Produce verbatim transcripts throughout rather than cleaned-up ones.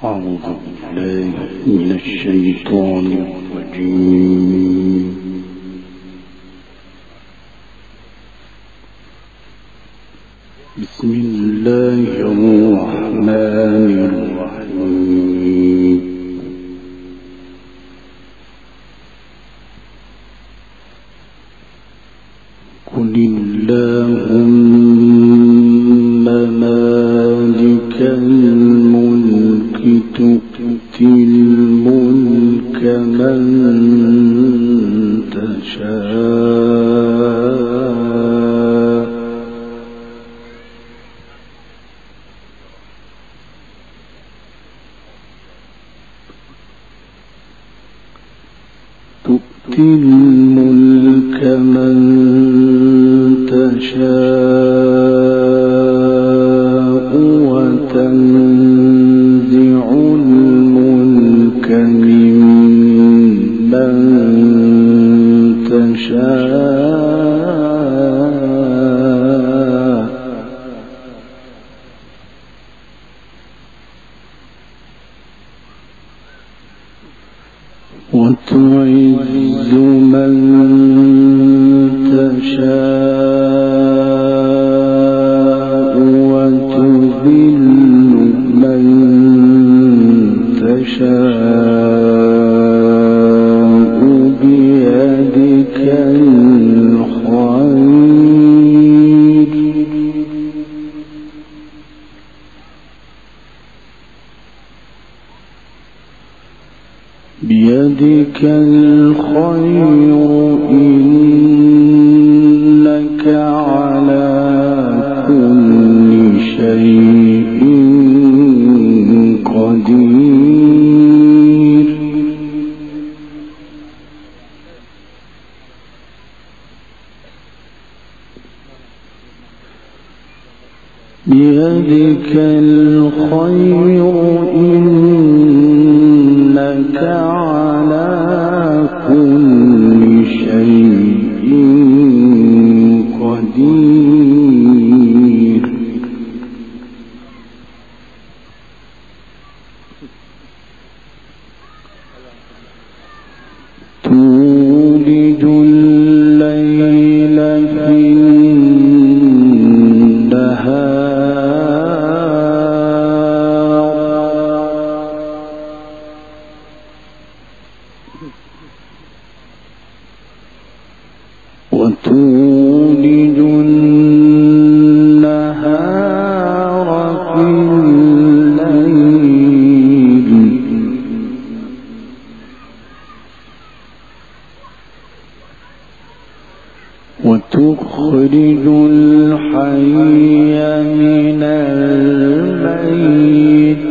أعوذ بالله من الشيطان الرجيم. بسم الله الرحمن الرحيم. قل اللهم مالك الملك تؤتي الملك من تشاء تؤتي الملك من تشاء وتنزع الملك ممن تشاء وتعز من تشاء وتذل من تشاء بيدك الخير بيدك الخير إنك على كل شيء قدير. بيدك الخير إنك على كل شيء قدير. تولج الليل في وتولج النهار في الليل وتخرج الحي من الميت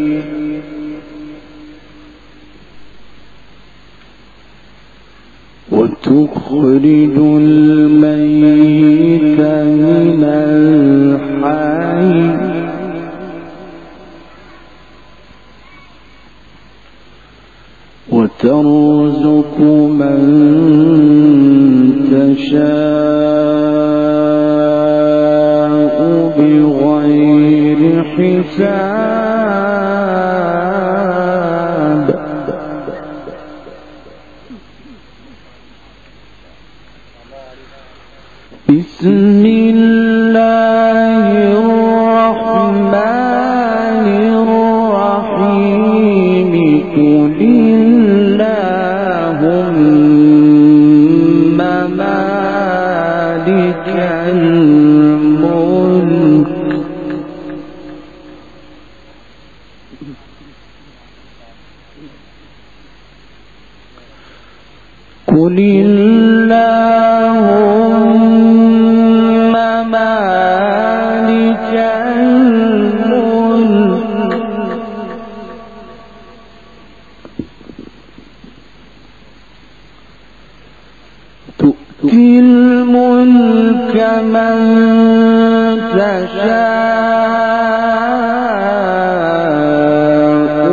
وتخرج الميت من الحي وترزق من تشاء بغير حساب. بسم الله الرحمن الرحيم. قل اللهم مالك الملك قل اللهم مالك الملك تؤتي الملك من تشاء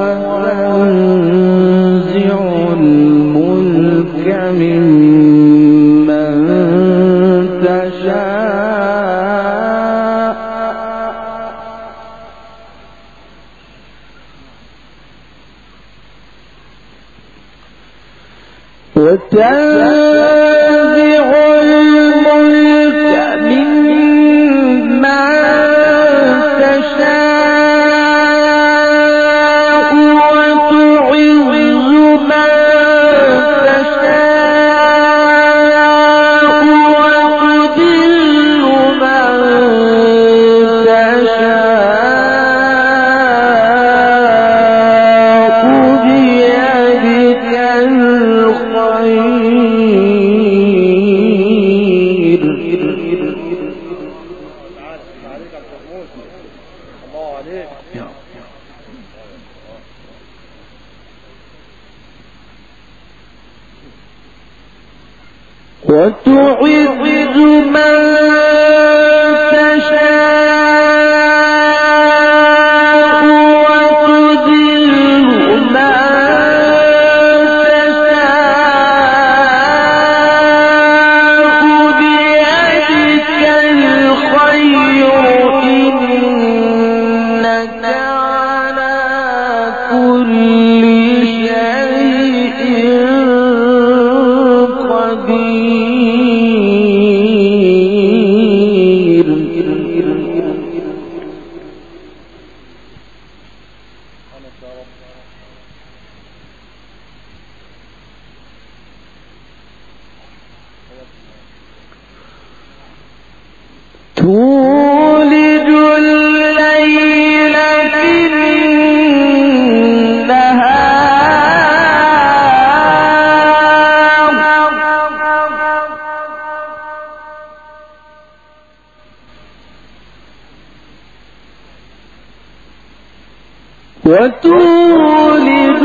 وتنزع الملك ممن تشاء وتنزع الملك ممن تشاء وتعز من تشاء وتذل من تشاء بيدك الخير وتعز من تشاء وتذل من تشاء بيدك الخير إنك على كل شيء قدير تولج الليل في النهار وتولج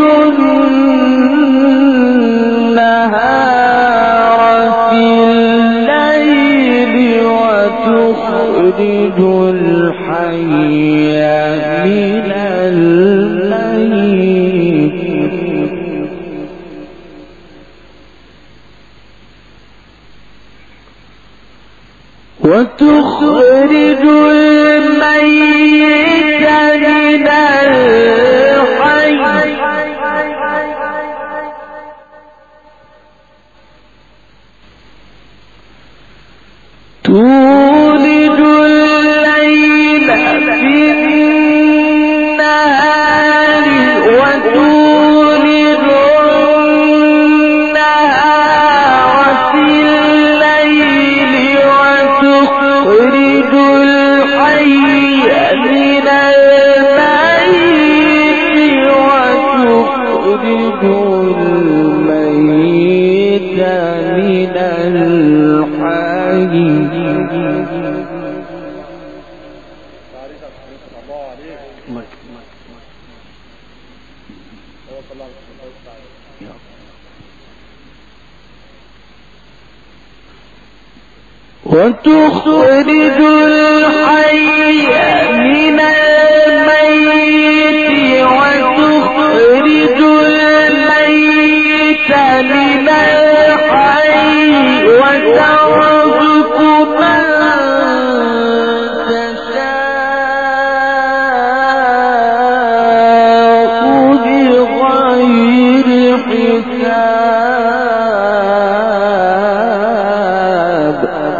النهار في الليل وتخرج الحي من الميت وتخرج الميت من الحي تولج الليل في النهار وتولج النهار في الليل وتخرج الحي من الميت وتخرج الميت من الحي وتخرج الحي من الميت وتخرج الميت من الحي وترزق من تشاء بغير حساب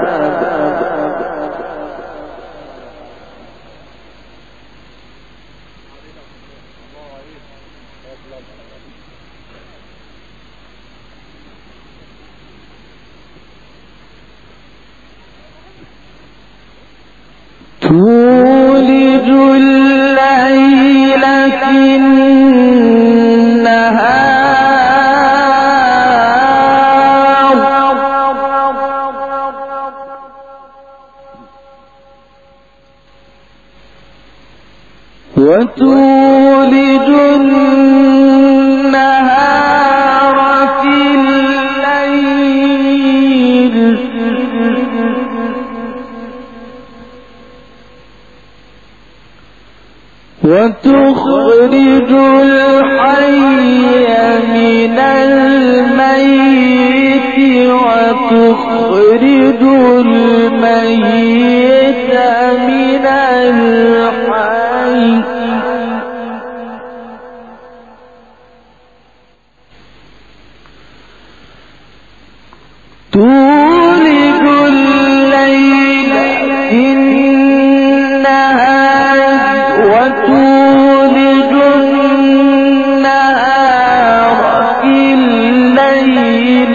تولج الليل في النهار وتولج النهار في الليل وتخرج الحي من الميت وتخرج الميت من الحي وتولج النهار في الليل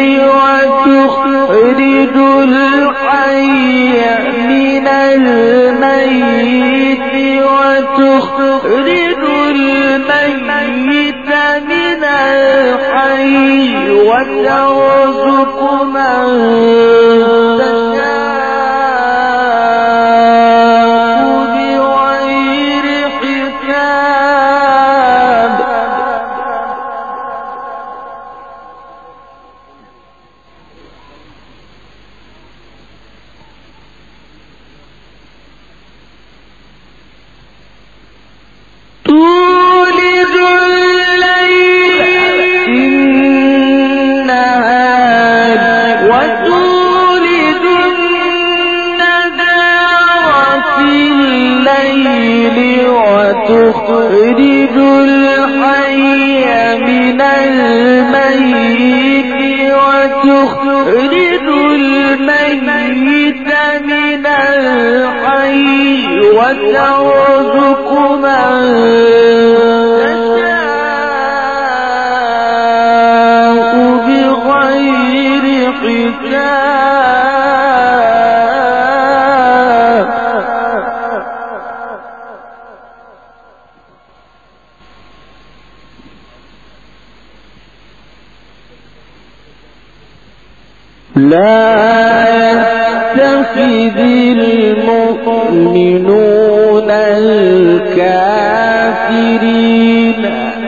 وتخرج الحي من الميت وتخرج الميت من الحي وترزق من تشاء بغير حساب تولج الليل في النهار وتولج النهار في الليل وتخرج الحي من الميت وتخرج الميت من الحي وترزق من تشاء بغير حساب لا يتخذ المؤمنون الكافرين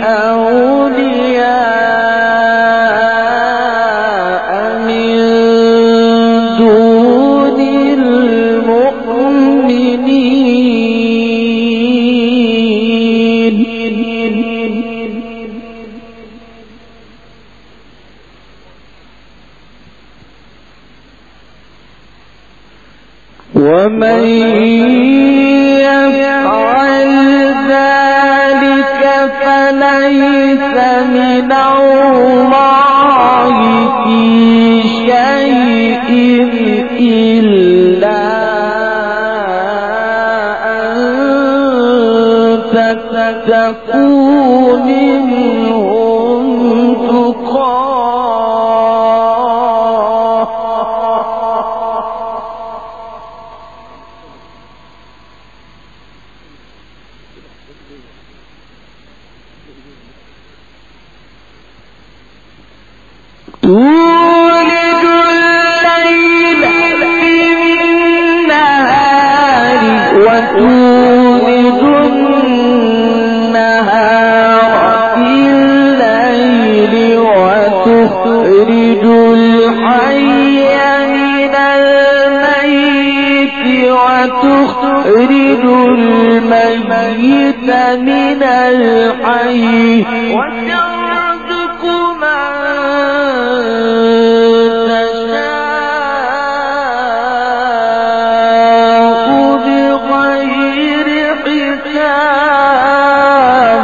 أولياء من دون المؤمنين ومن يفعل ذلك فليس من الله في شيء إلا أن تتقوا منهم تقاه تولج الليل في النهار وتولج النهار في الليل وتخرج الحي من الميت وتخرج الميت من الحي وترزق من تشاء بغير حساب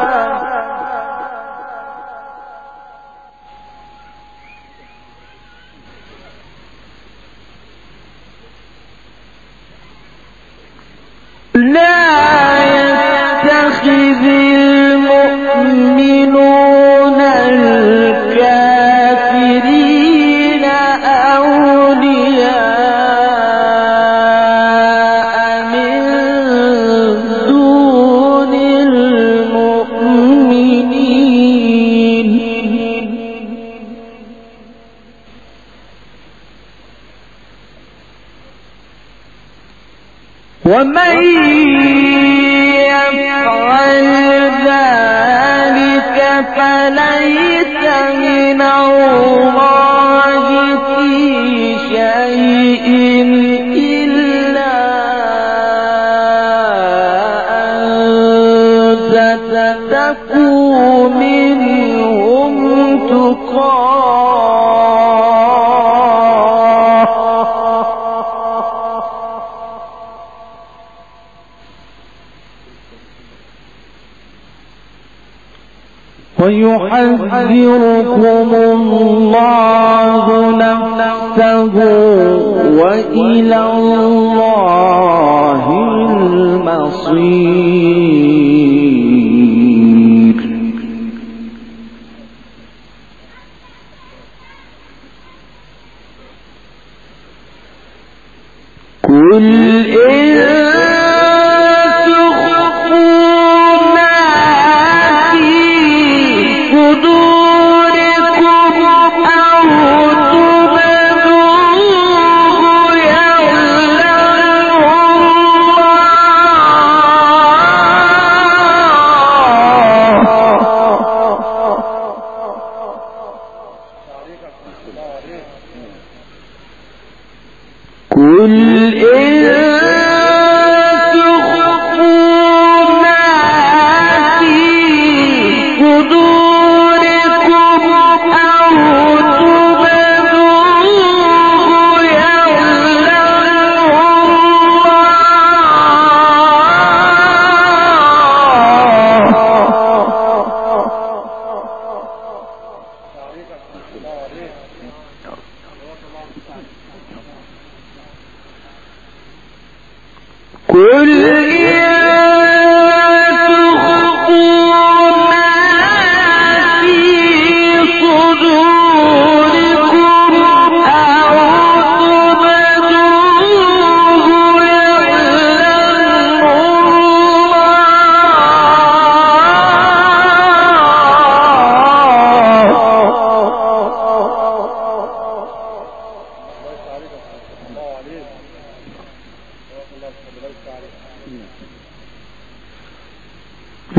لا يتخذ المؤمنون الكافرين أولياء من دون المؤمنين ومن يفعل ذلك فليس من الله في شيء إلا أن تتقوا منهم تقاه ويحذركم الله نفسه وإلى الله المصير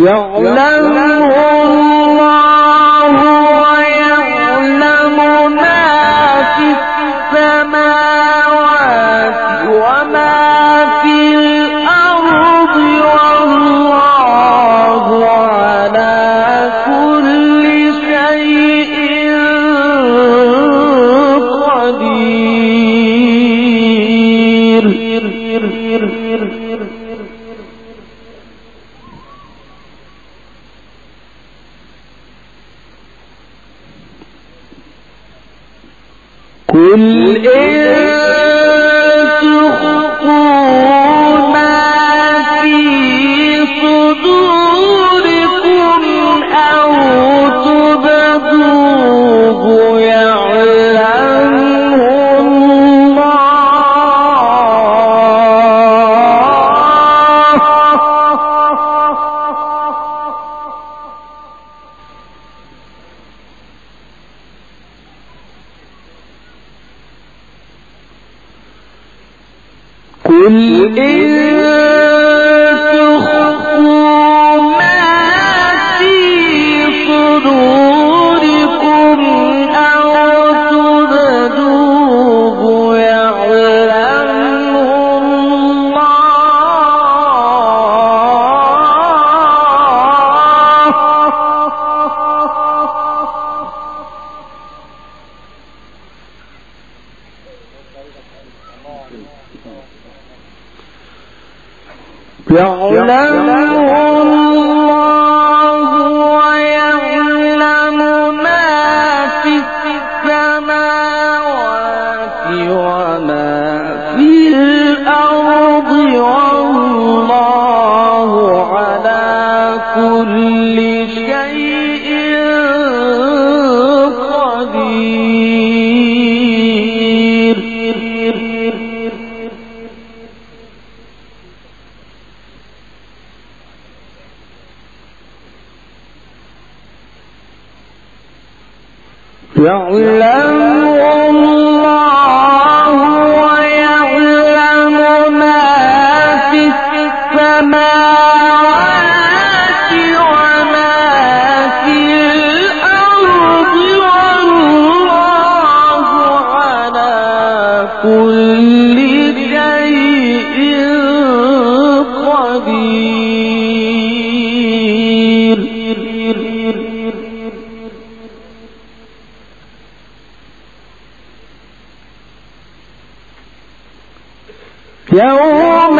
يوم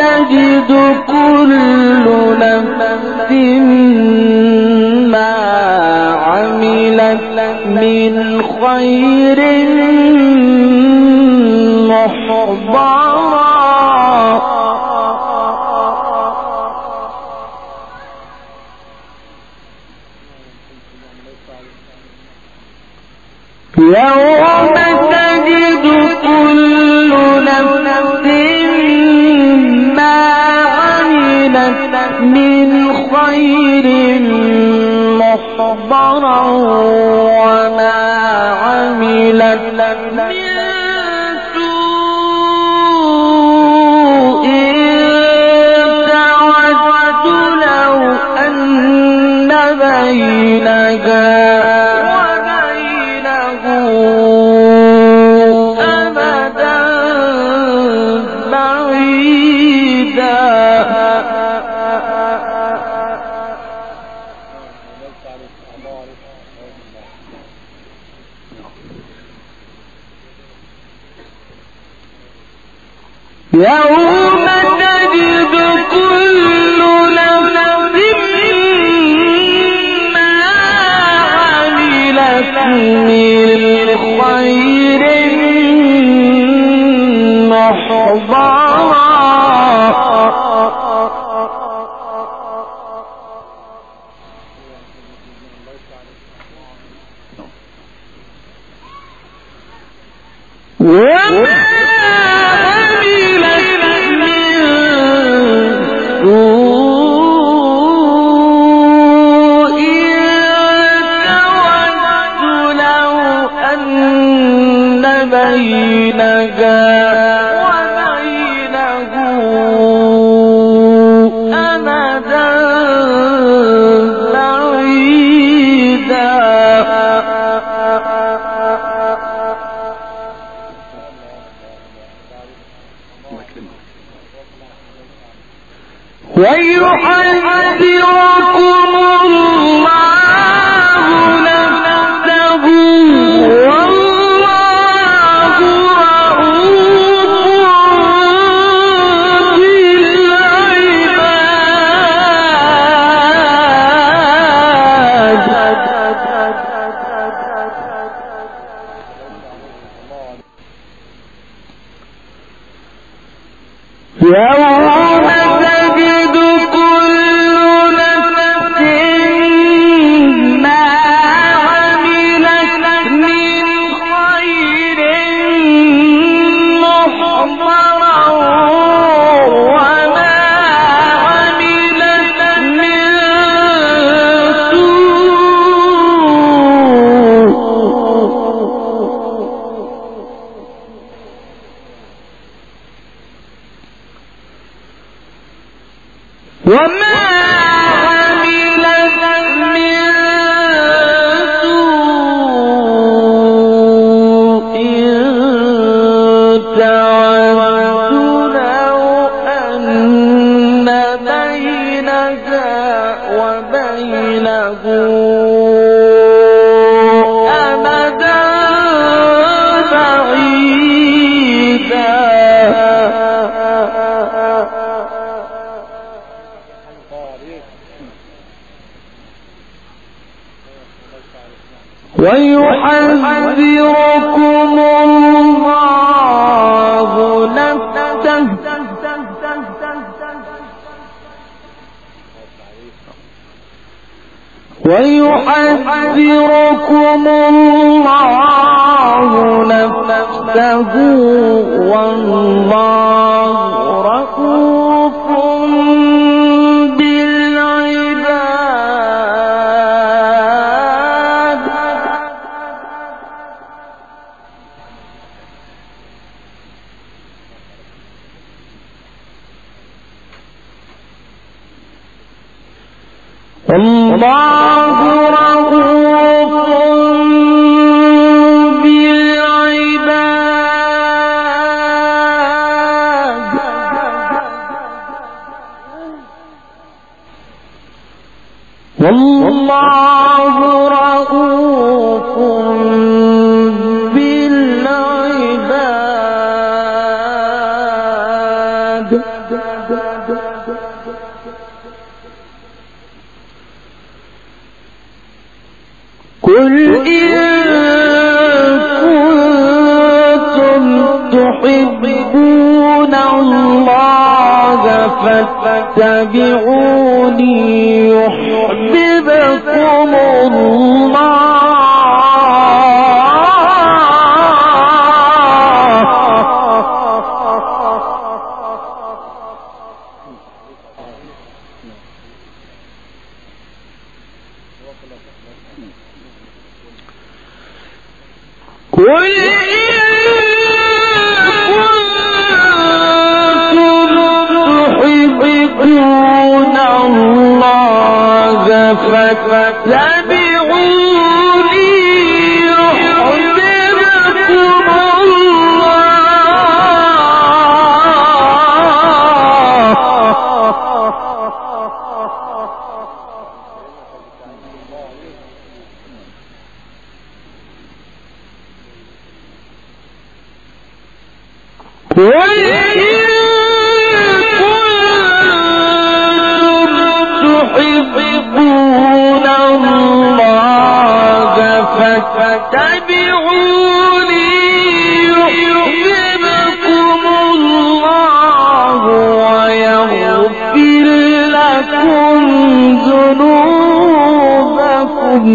تجد كل نفس ما عملت من خير محضرا يوم تجد كل نفس ما عملت من خير محضرا وما عملت من سوء تود لو أن بينها يوم تجد كل نفس ما عملت من خير محضرا وما وبينه أمدا بينه أمدا بعيدا ويحذركم الله نفسه ويحذركم الله نفسه والله رؤوف بالعباد الله رؤوف بالعباد والله رؤوف بالعباد قل إن كنتم تحبون الله فاتبعوني يحببكم قل تحبون الله فاتبعوني يحببكم قل إن كنتم تحبون الله فاتبعوني يحببكم الله ويغفر لكم ذنوبكم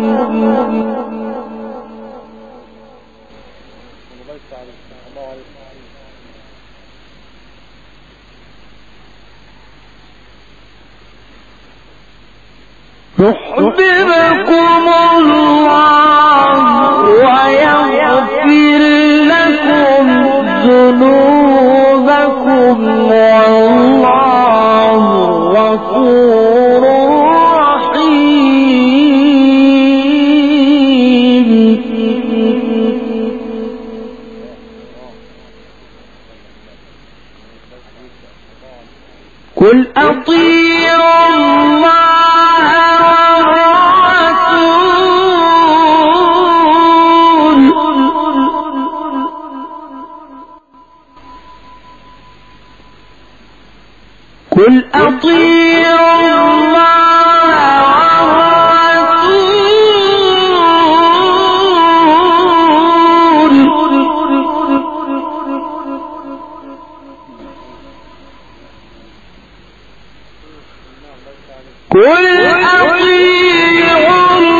يحببكم الله ويغفر لكم ذنوبكم والله غفور رحيم قل أطيعوا الله قل أطيعوا الله والرسول قل أطيعوا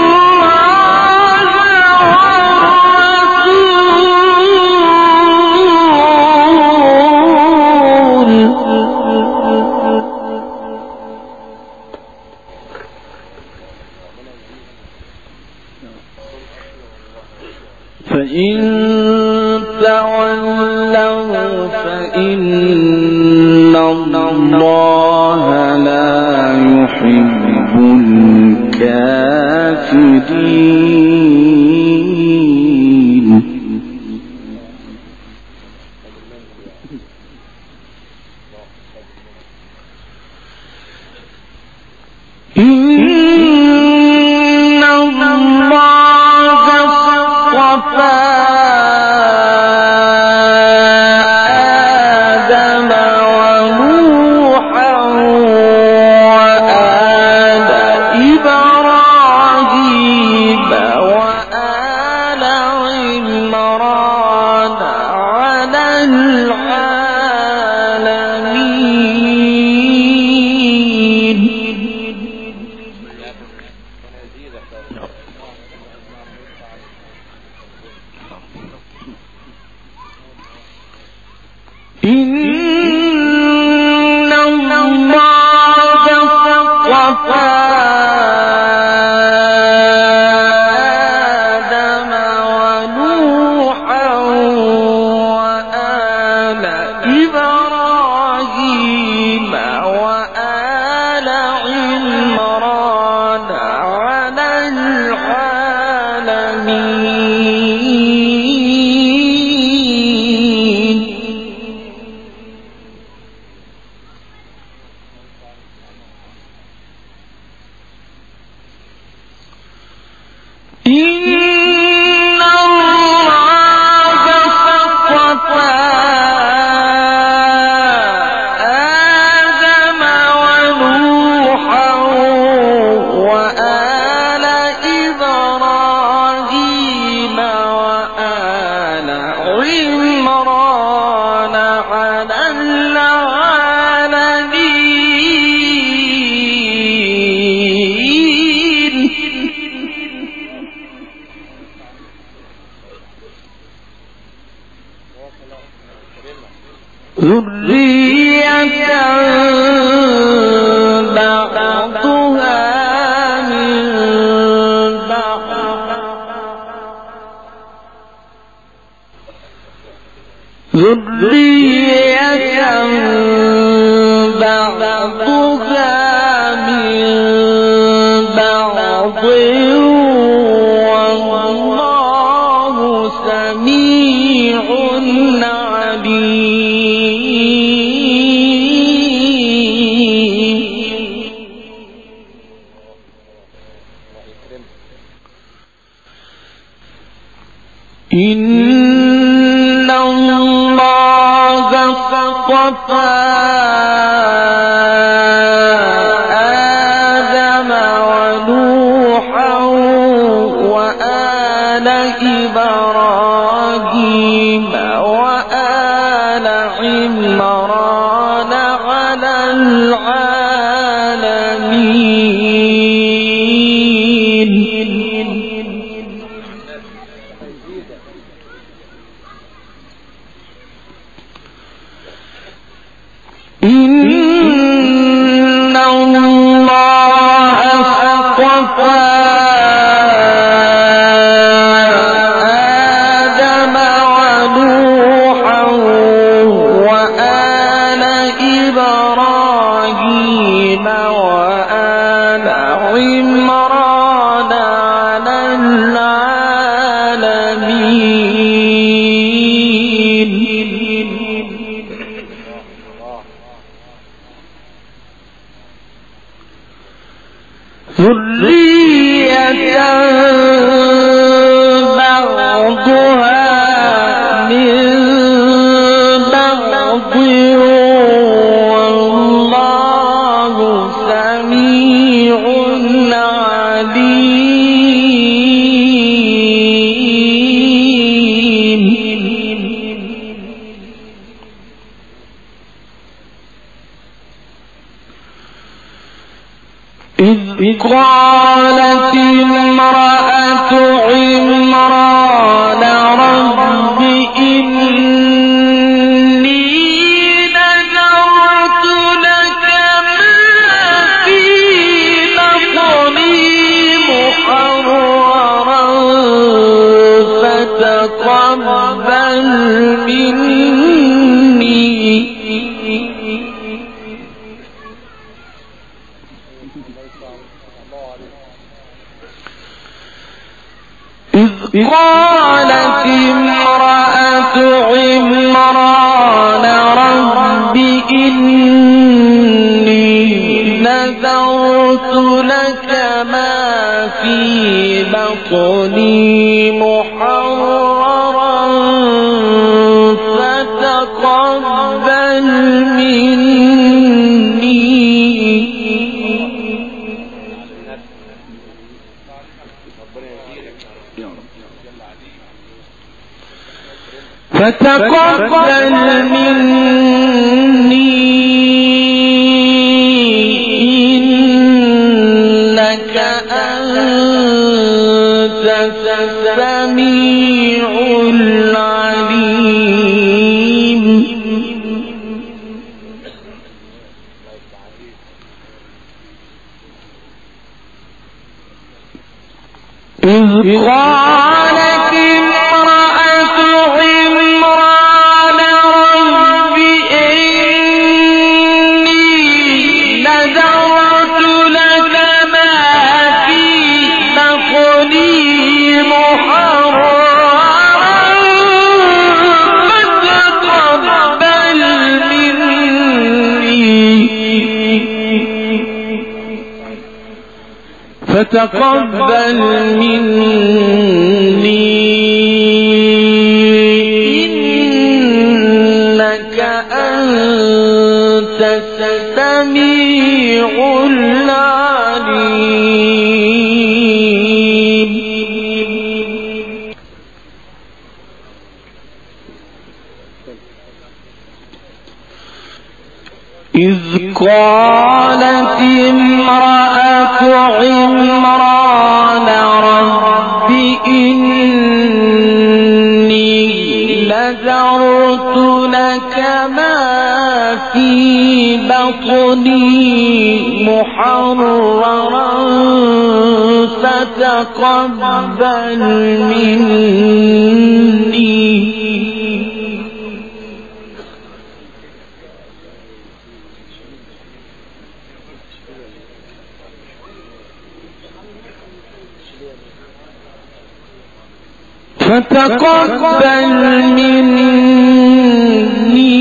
فإن تولوا فإن الله لا يحب الكافرين إن إن الله اصطفى آدم ونوحا وآل إبراهيم وآل عمران على العالمين. إن الله اصطفى آدم ونوحا وآل إبراهيم وآل عمران على العالمين. ذرية بعضها من بعض ذرية بعضها من بعض والله سميع عليم. إن الله اصطفى آدم ونوحا وآل إبراهيم وآل عمران على العالمين. إن الله اصطفى آدم ونوحا وآل إبراهيم وآل عمران على العالمين. ذرية بعضها من بعض والله سميع عليم. إذ قالت امرأة عمران رب إني نذرت لك ما في بطني محررا فتقبل مني. إذ قالت امرأة عمران رب إني نذرت لك ما في بطني محررا فتقبل مني. فتقبل مني إنك أنت السميع العليم إذ قالت امرأة عمران رب إني نذرت لك ما في بطني محررا فتقبل مني فتقبل مني إنك أنت السميع العليم إذ قالت امرأة عمران رب إني نذرت لك ما في بطني محررا فتقبل مني فتقبل مني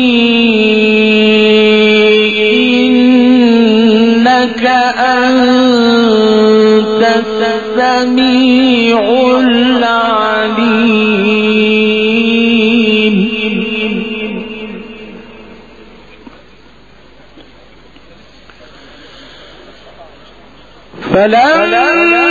إنك أنت السميع العليم فلما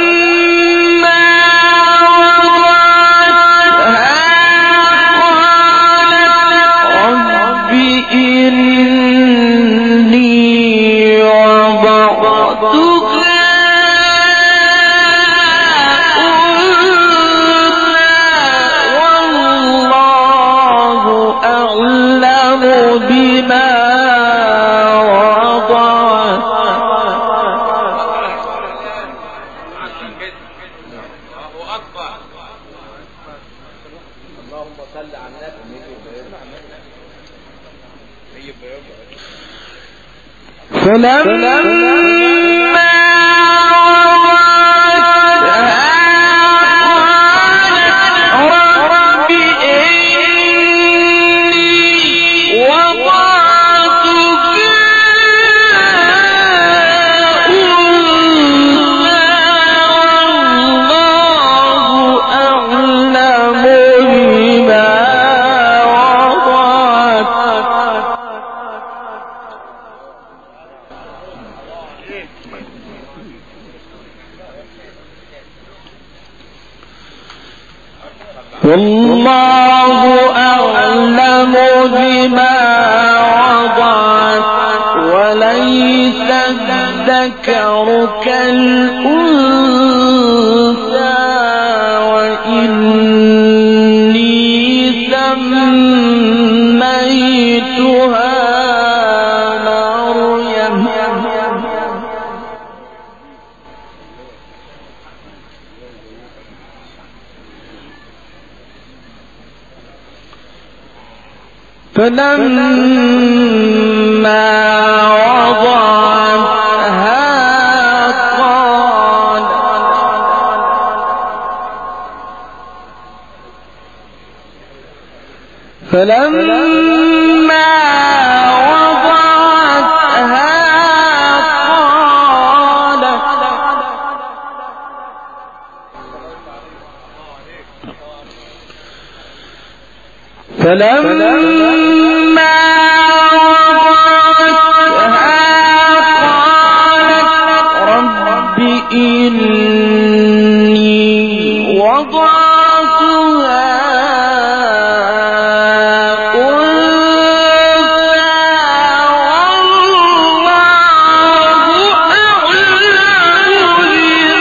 فلما رب إني وضعتها أنثى والله أعلم بما والله أعلم بما وضعت وليس الذكر كالأنثى وإني سميتها مريم فلما وضعتها قال فلما وضعتها قالت فلما وضعتها قالت رب إني وضعتها أنثى والله أعلم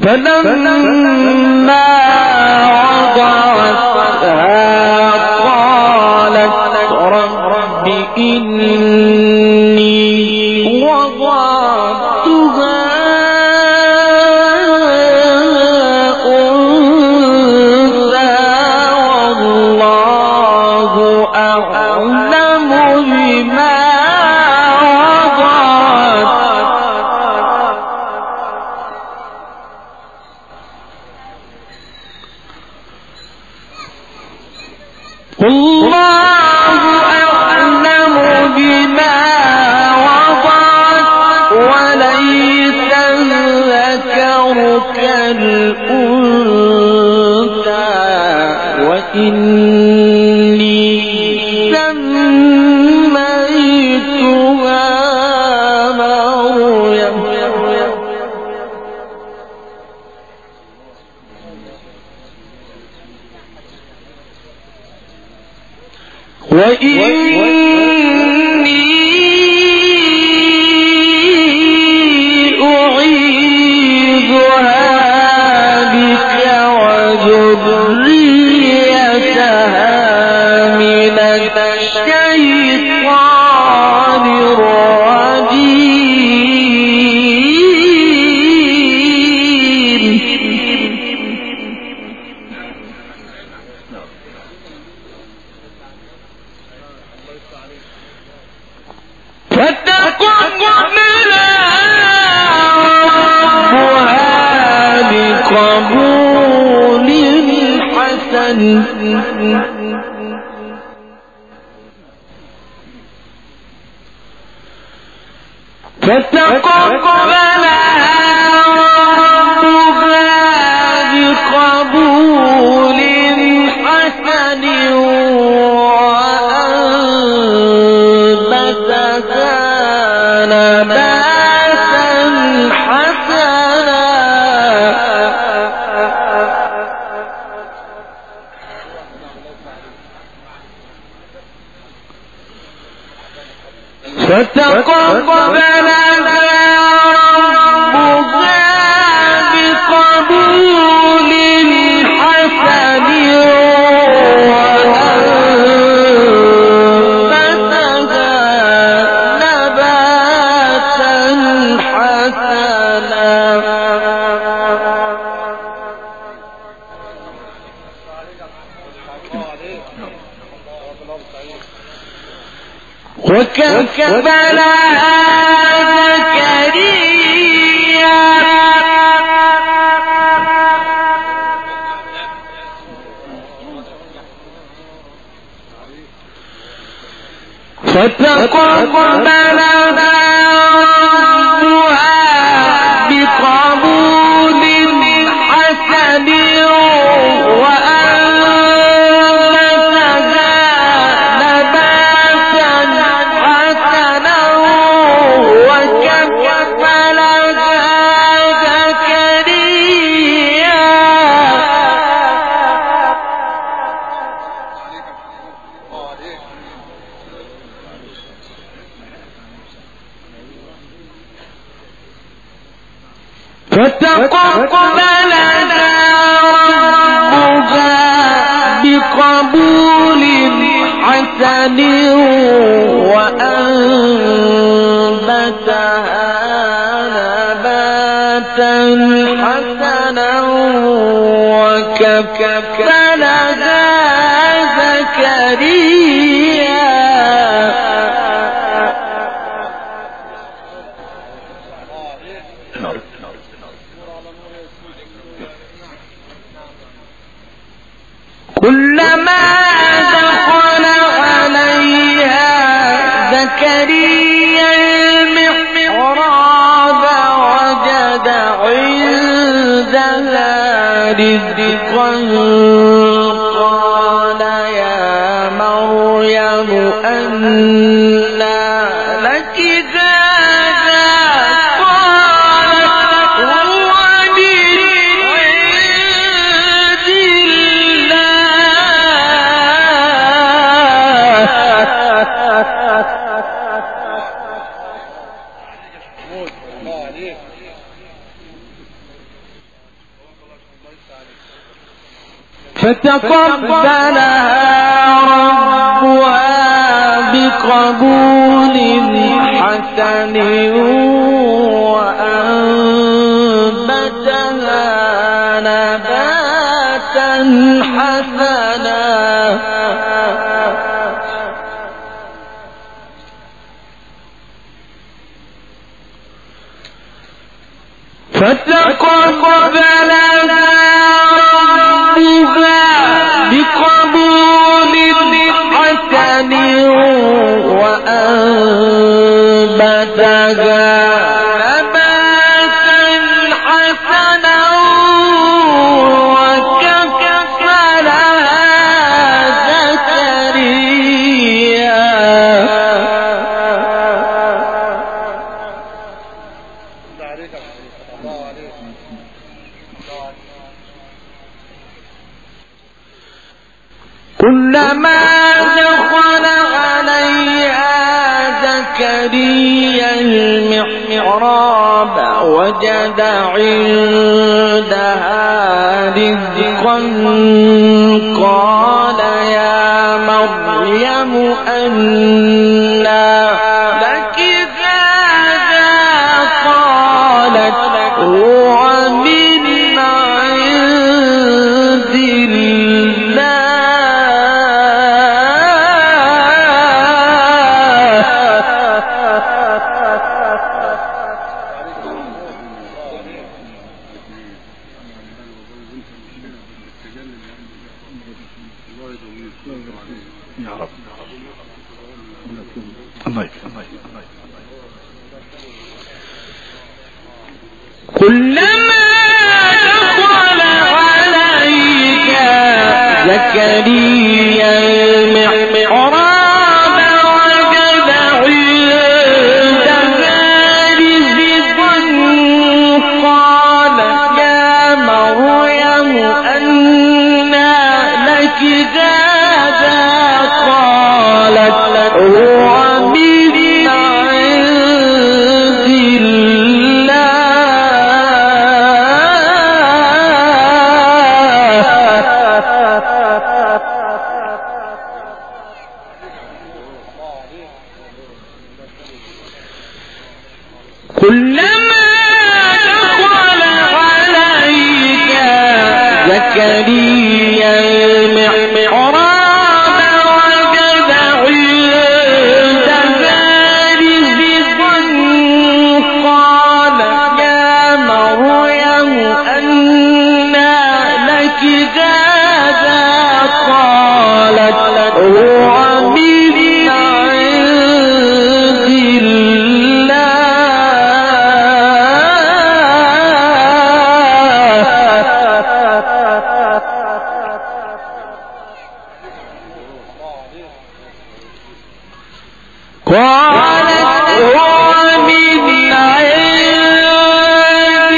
فلما وضعتها قالت رب إني وضعتها أنثى والله أعلم بما والله أعلم بما وضعت وليس الذكر كالأنثى وإني سميتها مريم وإني أعيذها بك وذريتها من الشيطان الرجيم فتقبلها ربها بقبول حسن فتقبلها ربها بقبول حسن فتقبلها ربها بقبول حسن وأنبتها نباتا حسنا وكفلها زكريا فتقبلها ربها بقبول حسن فتقبلها ربها بقبول حسن وأنبتها نباتا حسنا وكفلها زكريا كلما دخل عليها زكريا المحراب وجد عندها رزقا قال يا مريم أنى لك هذا قالت هو من عند الله فتقبلها ربها بقبول حسن وأنبتها نباتا حسنا فتقبلها ربها بقبول حسن وأنبتها نباتا حسنا وكفلها زكريا كلما دخل عليها زكريا المحراب وجد عندها رزقا قال يا مريم أنى لك هذا قالت هو من عند كلما دخل عليك زكريا المحراب وجد عندها رزقا قال يا مريم أنى لك هذا قالت هو من عند كلما دخل عليك زكريا المحراب وجد عندها رزقا قال يا مريم أنى لك هذا قالت هو من عند قالت هو من عند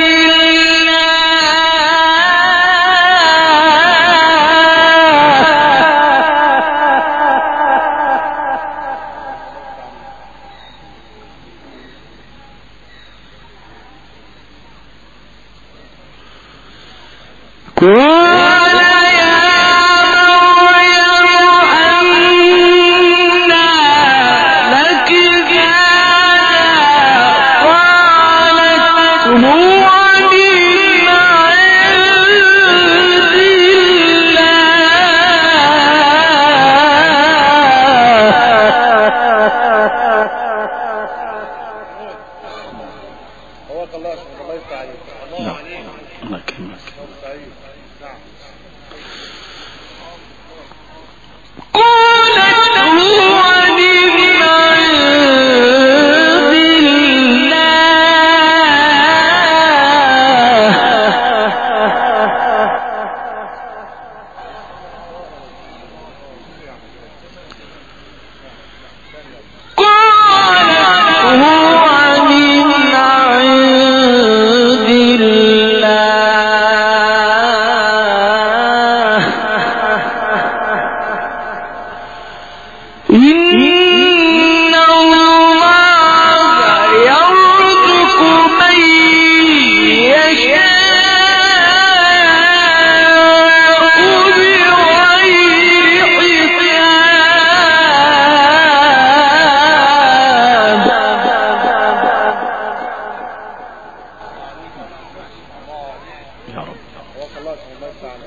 الله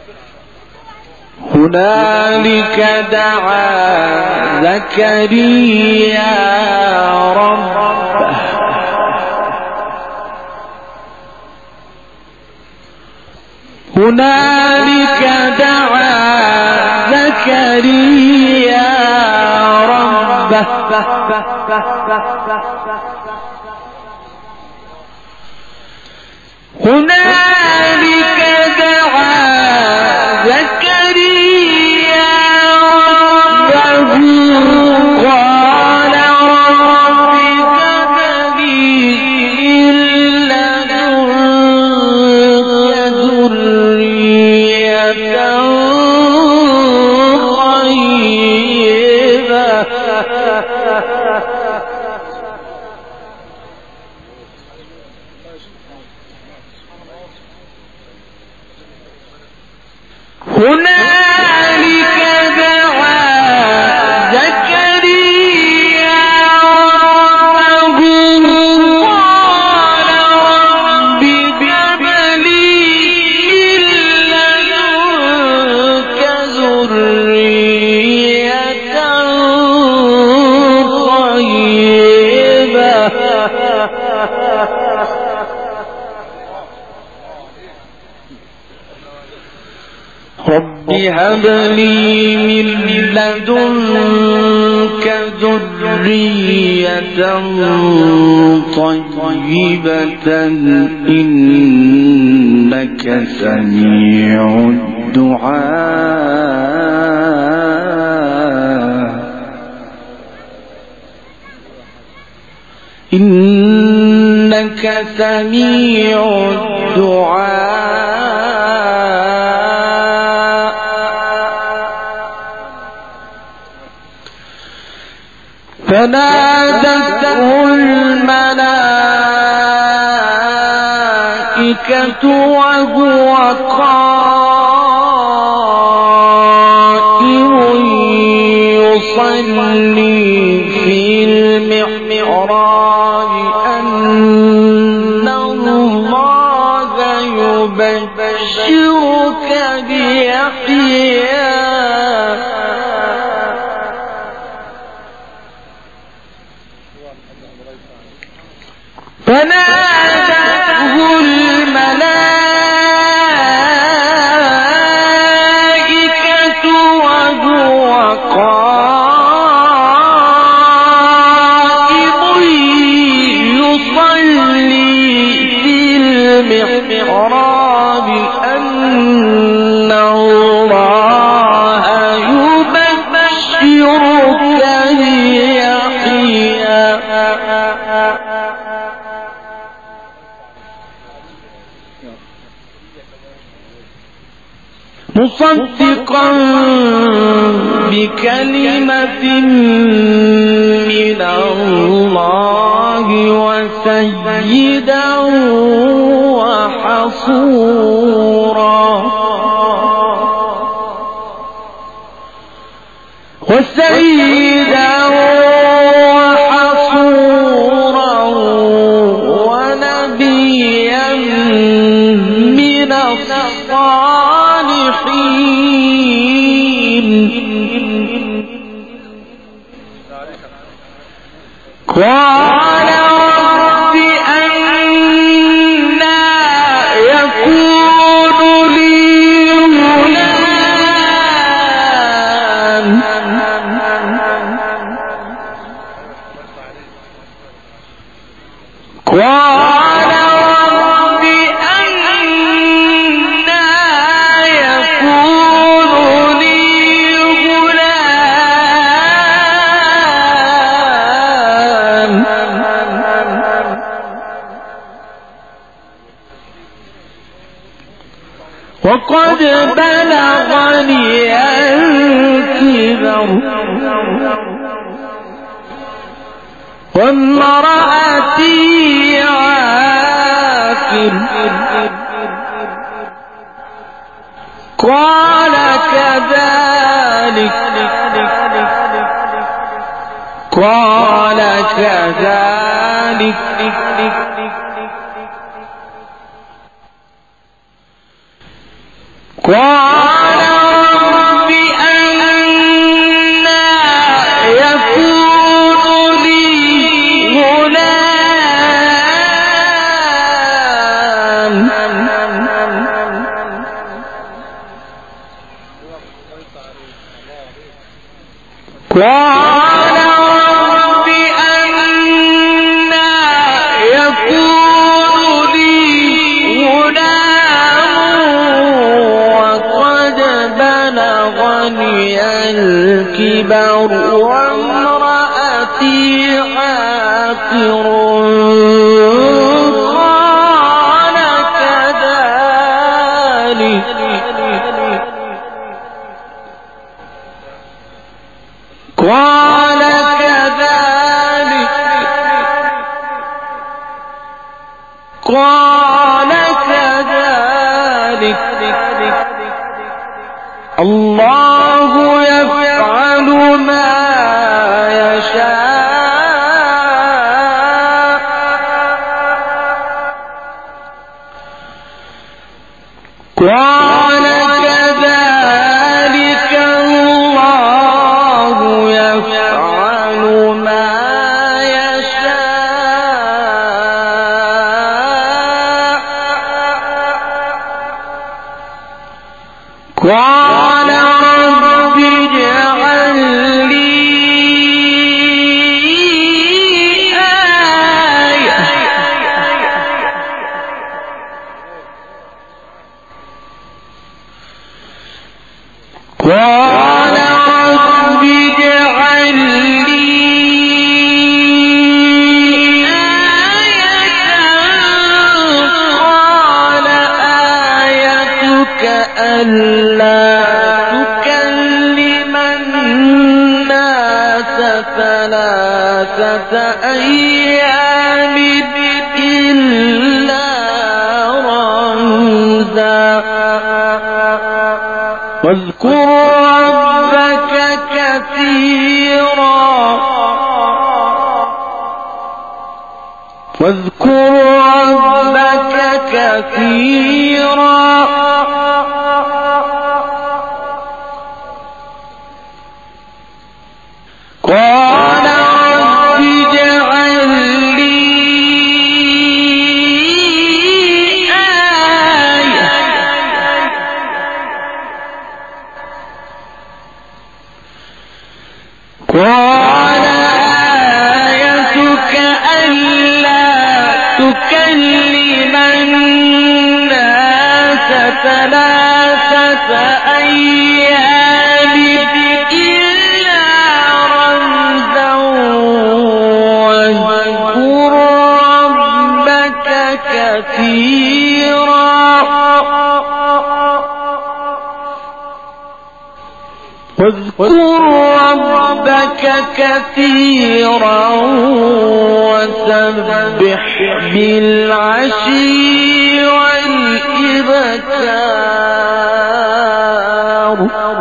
هنالك دعا زكريا ربه هنالك دعا زكريا ربه هنالك دعا زكريا ربه قال رب هب لي من لدنك ذرية هنالك دعا زكريا ربه قال رب هب لي من لدنك ذرية رب هب لي من لدنك ذرية طيبة إنك سميع الدعاء إنك سميع الدعاء فنادته الملائكة وهو قائم يصلي في المحراب أن الله يبشرك بيحيى فنادته الملائكة وهو قائم يصلي في المحراب أن الله يبشرك بيحيى مصدقا بكلمة من الله وسيدا وحصورا وسيدا وحصورا ونبيا من الصالحين قال رب أنى يكون لي غلام قال رب أنى يكون لي غلام وقد بلغني الكبر وامرأتي عاقر قال كذلك قال كذلك قال قال رب أنى يكون لي غلام وقد بلغني الكبر وامرأتي عاقر قال كذلك قال كذلك قال كذلك الله يفعل ما يشاء قال كذلك الله يفعل ما يشاء قال رب اجعل لي آية قال رب اجعل لي آية قال آيتك ألا تكلم الناس ثلاثة أيام إلا رمزا واذكر ربك كثيرا واذكر ربك كثيرا قال رب اجعل لي آية قال آيتك ألا تكلم الناس ثلاثة أيام إلا رمزا واذكر ربك كثيرا واذكر ربك كثيرا وسبح بالعشي والإبكار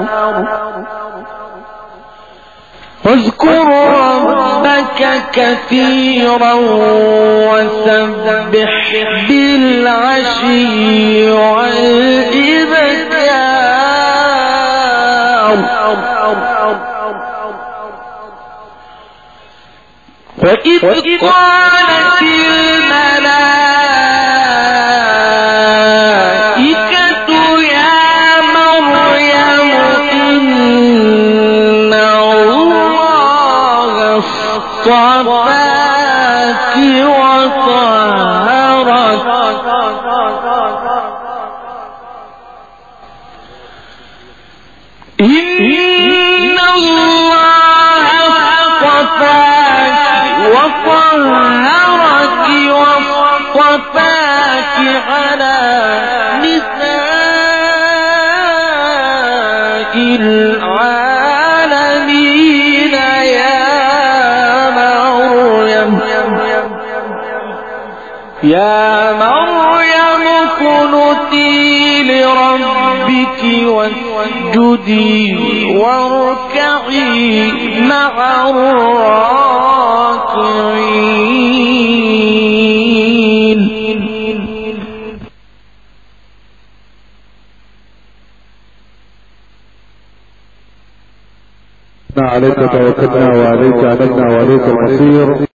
واذكر ربك كثيرا وسبح بالعشي والإبكار وإذ قالت الملائكة يا مريم إن الله اصطفاك وطهرك إن الله اصطفاك وطهرك واصطفاك على نساء العالمين يا مريم يا مريم اقنتي لربك واسجدي واركعي مع الراكعين. عليك توكلنا وعليك أنبنا وعليك المصير.